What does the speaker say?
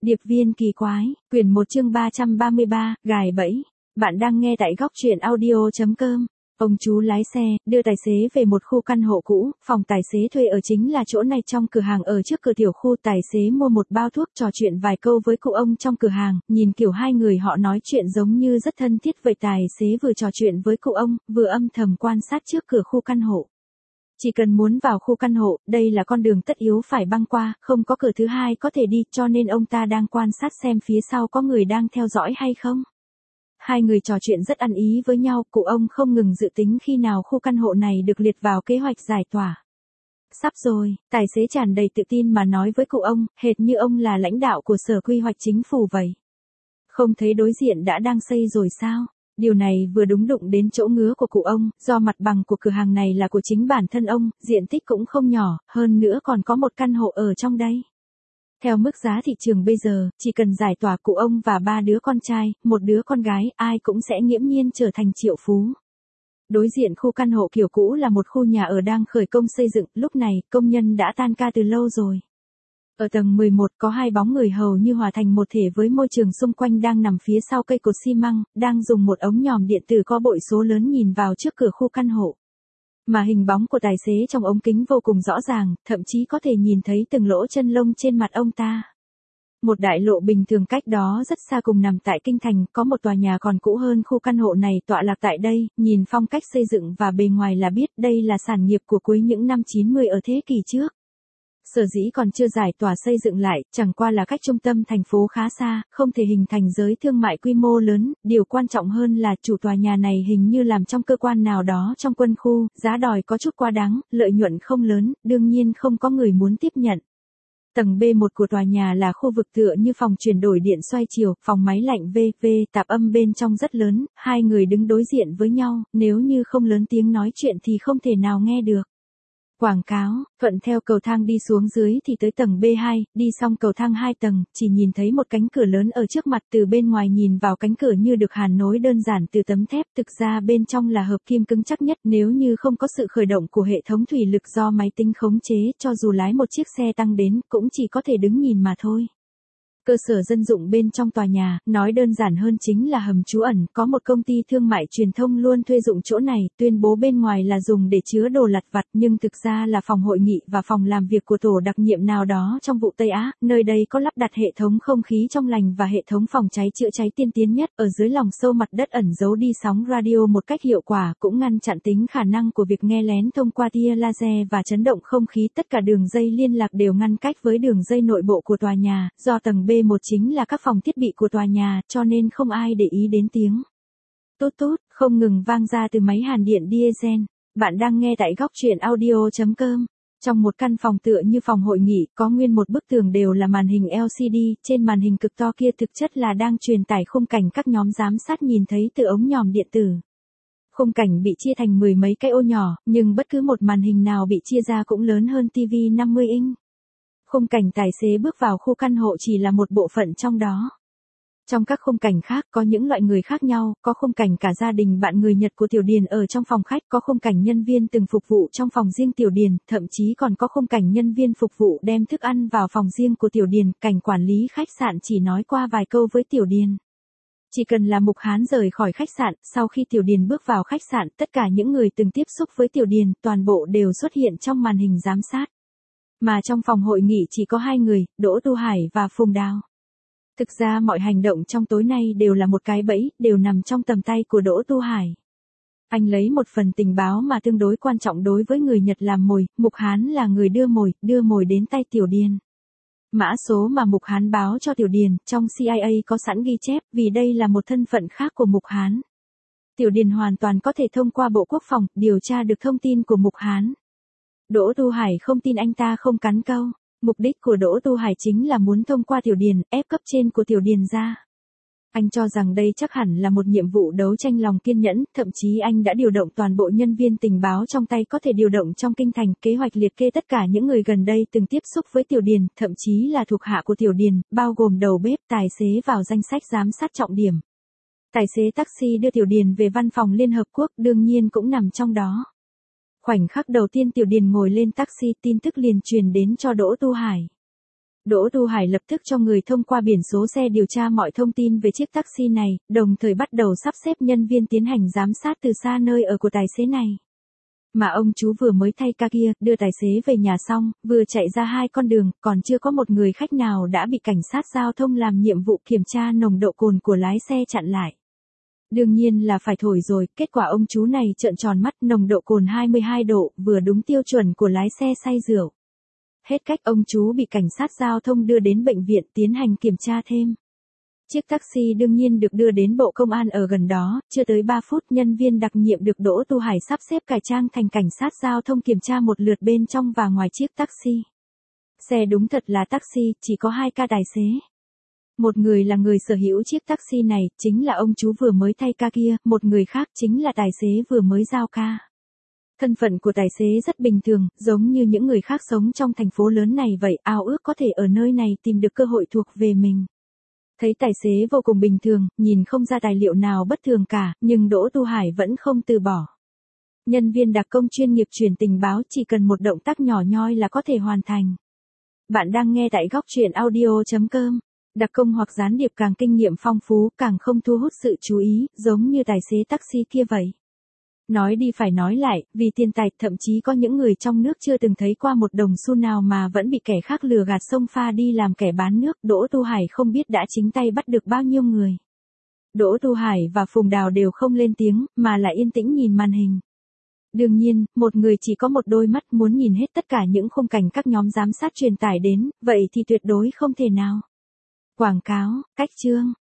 Điệp viên kỳ quái, quyển 1 chương 333, gài bẫy. Bạn đang nghe tại góc truyện audio.com. Ông chú lái xe, đưa tài xế về một khu căn hộ cũ, phòng tài xế thuê ở chính là chỗ này. Trong cửa hàng ở trước cửa tiểu khu, tài xế mua một bao thuốc, trò chuyện vài câu với cụ ông trong cửa hàng, nhìn kiểu hai người họ nói chuyện giống như rất thân thiết vậy. Tài xế vừa trò chuyện với cụ ông, vừa âm thầm quan sát trước cửa khu căn hộ. Chỉ cần muốn vào khu căn hộ, đây là con đường tất yếu phải băng qua, không có cửa thứ hai có thể đi, cho nên ông ta đang quan sát xem phía sau có người đang theo dõi hay không. Hai người trò chuyện rất ăn ý với nhau, cụ ông không ngừng dự tính khi nào khu căn hộ này được liệt vào kế hoạch giải tỏa. Sắp rồi, tài xế tràn đầy tự tin mà nói với cụ ông, hệt như ông là lãnh đạo của Sở Quy hoạch Chính phủ vậy. Không thấy đối diện đã đang xây rồi sao? Điều này vừa đúng đụng đến chỗ ngứa của cụ ông, do mặt bằng của cửa hàng này là của chính bản thân ông, diện tích cũng không nhỏ, hơn nữa còn có một căn hộ ở trong đây. Theo mức giá thị trường bây giờ, chỉ cần giải tỏa, cụ ông và 3 đứa con trai, một đứa con gái, ai cũng sẽ nghiễm nhiên trở thành triệu phú. Đối diện khu căn hộ kiểu cũ là một khu nhà ở đang khởi công xây dựng, lúc này, công nhân đã tan ca từ lâu rồi. Ở tầng 11 có hai bóng người hầu như hòa thành một thể với môi trường xung quanh đang nằm phía sau cây cột xi măng, đang dùng một ống nhòm điện tử có bội số lớn nhìn vào trước cửa khu căn hộ. Mà hình bóng của tài xế trong ống kính vô cùng rõ ràng, thậm chí có thể nhìn thấy từng lỗ chân lông trên mặt ông ta. Một đại lộ bình thường cách đó rất xa cùng nằm tại kinh thành, có một tòa nhà còn cũ hơn khu căn hộ này tọa lạc tại đây, nhìn phong cách xây dựng và bề ngoài là biết đây là sản nghiệp của cuối những năm 90 ở thế kỷ trước. Sở dĩ còn chưa giải tỏa xây dựng lại, chẳng qua là cách trung tâm thành phố khá xa, không thể hình thành giới thương mại quy mô lớn, điều quan trọng hơn là chủ tòa nhà này hình như làm trong cơ quan nào đó trong quân khu, giá đòi có chút quá đáng, lợi nhuận không lớn, đương nhiên không có người muốn tiếp nhận. Tầng B1 của tòa nhà là khu vực tựa như phòng chuyển đổi điện xoay chiều, phòng máy lạnh VV, tạp âm bên trong rất lớn, hai người đứng đối diện với nhau, nếu như không lớn tiếng nói chuyện thì không thể nào nghe được. Quảng cáo, thuận theo cầu thang đi xuống dưới thì tới tầng B2, đi xong cầu thang 2 tầng, chỉ nhìn thấy một cánh cửa lớn ở trước mặt, từ bên ngoài nhìn vào cánh cửa như được hàn nối đơn giản từ tấm thép, thực ra bên trong là hợp kim cứng chắc nhất, nếu như không có sự khởi động của hệ thống thủy lực do máy tính khống chế, cho dù lái một chiếc xe tăng đến, cũng chỉ có thể đứng nhìn mà thôi. Cơ sở dân dụng bên trong tòa nhà, nói đơn giản hơn chính là hầm trú ẩn, có một công ty thương mại truyền thông luôn thuê dụng chỗ này, tuyên bố bên ngoài là dùng để chứa đồ lặt vặt nhưng thực ra là phòng hội nghị và phòng làm việc của tổ đặc nhiệm nào đó trong vụ Tây Á, nơi đây có lắp đặt hệ thống không khí trong lành và hệ thống phòng cháy chữa cháy tiên tiến nhất, ở dưới lòng sâu mặt đất ẩn giấu đi sóng radio một cách hiệu quả, cũng ngăn chặn tính khả năng của việc nghe lén thông qua tia laser và chấn động không khí, tất cả đường dây liên lạc đều ngăn cách với đường dây nội bộ của tòa nhà, do tầng B1 chính là các phòng thiết bị của tòa nhà, cho nên không ai để ý đến tiếng tút tút không ngừng vang ra từ máy hàn điện diesel. Bạn đang nghe tại góc truyện audio.com. Trong một căn phòng tựa như phòng hội nghị, có nguyên một bức tường đều là màn hình LCD, trên màn hình cực to kia thực chất là đang truyền tải khung cảnh các nhóm giám sát nhìn thấy từ ống nhòm điện tử. Khung cảnh bị chia thành 10 mấy cái ô nhỏ, nhưng bất cứ một màn hình nào bị chia ra cũng lớn hơn TV 50 inch. Khung cảnh tài xế bước vào khu căn hộ chỉ là một bộ phận trong đó. Trong các khung cảnh khác có những loại người khác nhau, có khung cảnh cả gia đình bạn người Nhật của Tiểu Điền ở trong phòng khách, có khung cảnh nhân viên từng phục vụ trong phòng riêng Tiểu Điền, thậm chí còn có khung cảnh nhân viên phục vụ đem thức ăn vào phòng riêng của Tiểu Điền, cảnh quản lý khách sạn chỉ nói qua vài câu với Tiểu Điền. Chỉ cần là Mục Hán rời khỏi khách sạn, sau khi Tiểu Điền bước vào khách sạn, tất cả những người từng tiếp xúc với Tiểu Điền, toàn bộ đều xuất hiện trong màn hình giám sát. Mà trong phòng hội nghị chỉ có hai người, Đỗ Tu Hải và Phùng Đào. Thực ra mọi hành động trong tối nay đều là một cái bẫy, đều nằm trong tầm tay của Đỗ Tu Hải. Anh lấy một phần tình báo mà tương đối quan trọng đối với người Nhật làm mồi, Mục Hán là người đưa mồi đến tay Tiểu Điền. Mã số mà Mục Hán báo cho Tiểu Điền, trong CIA có sẵn ghi chép, vì đây là một thân phận khác của Mục Hán. Tiểu Điền hoàn toàn có thể thông qua Bộ Quốc phòng, điều tra được thông tin của Mục Hán. Đỗ Tu Hải không tin anh ta không cắn câu. Mục đích của Đỗ Tu Hải chính là muốn thông qua Tiểu Điền, ép cấp trên của Tiểu Điền ra. Anh cho rằng đây chắc hẳn là một nhiệm vụ đấu tranh lòng kiên nhẫn, thậm chí anh đã điều động toàn bộ nhân viên tình báo trong tay có thể điều động trong kinh thành, kế hoạch liệt kê tất cả những người gần đây từng tiếp xúc với Tiểu Điền, thậm chí là thuộc hạ của Tiểu Điền, bao gồm đầu bếp, tài xế vào danh sách giám sát trọng điểm. Tài xế taxi đưa Tiểu Điền về văn phòng Liên Hợp Quốc đương nhiên cũng nằm trong đó. Khoảnh khắc đầu tiên Tiểu Điền ngồi lên taxi, tin tức liền truyền đến cho Đỗ Tu Hải. Đỗ Tu Hải lập tức cho người thông qua biển số xe điều tra mọi thông tin về chiếc taxi này, đồng thời bắt đầu sắp xếp nhân viên tiến hành giám sát từ xa nơi ở của tài xế này. Mà ông chú vừa mới thay ca kia, đưa tài xế về nhà xong, vừa chạy ra 2 con đường, còn chưa có một người khách nào đã bị cảnh sát giao thông làm nhiệm vụ kiểm tra nồng độ cồn của lái xe chặn lại. Đương nhiên là phải thổi rồi, kết quả ông chú này trợn tròn mắt, nồng độ cồn 22 độ, vừa đúng tiêu chuẩn của lái xe say rượu. Hết cách, ông chú bị cảnh sát giao thông đưa đến bệnh viện tiến hành kiểm tra thêm. Chiếc taxi đương nhiên được đưa đến bộ công an ở gần đó, chưa tới 3 phút nhân viên đặc nhiệm được Đỗ Tu Hải sắp xếp cải trang thành cảnh sát giao thông kiểm tra một lượt bên trong và ngoài chiếc taxi. Xe đúng thật là taxi, chỉ có 2 ca tài xế. Một người là người sở hữu chiếc taxi này, chính là ông chú vừa mới thay ca kia, một người khác chính là tài xế vừa mới giao ca. Thân phận của tài xế rất bình thường, giống như những người khác sống trong thành phố lớn này vậy, ao ước có thể ở nơi này tìm được cơ hội thuộc về mình. Thấy tài xế vô cùng bình thường, nhìn không ra tài liệu nào bất thường cả, nhưng Đỗ Tu Hải vẫn không từ bỏ. Nhân viên đặc công chuyên nghiệp truyền tình báo chỉ cần một động tác nhỏ nhoi là có thể hoàn thành. Bạn đang nghe tại Góc Truyện Audio.com. Đặc công hoặc gián điệp càng kinh nghiệm phong phú, càng không thu hút sự chú ý, giống như tài xế taxi kia vậy. Nói đi phải nói lại, vì tiền tài, thậm chí có những người trong nước chưa từng thấy qua một đồng xu nào mà vẫn bị kẻ khác lừa gạt xông pha đi làm kẻ bán nước. Đỗ Tu Hải không biết đã chính tay bắt được bao nhiêu người. Đỗ Tu Hải và Phùng Đào đều không lên tiếng, mà là yên tĩnh nhìn màn hình. Đương nhiên, một người chỉ có một đôi mắt, muốn nhìn hết tất cả những khung cảnh các nhóm giám sát truyền tải đến, vậy thì tuyệt đối không thể nào. Quảng cáo, cách chương.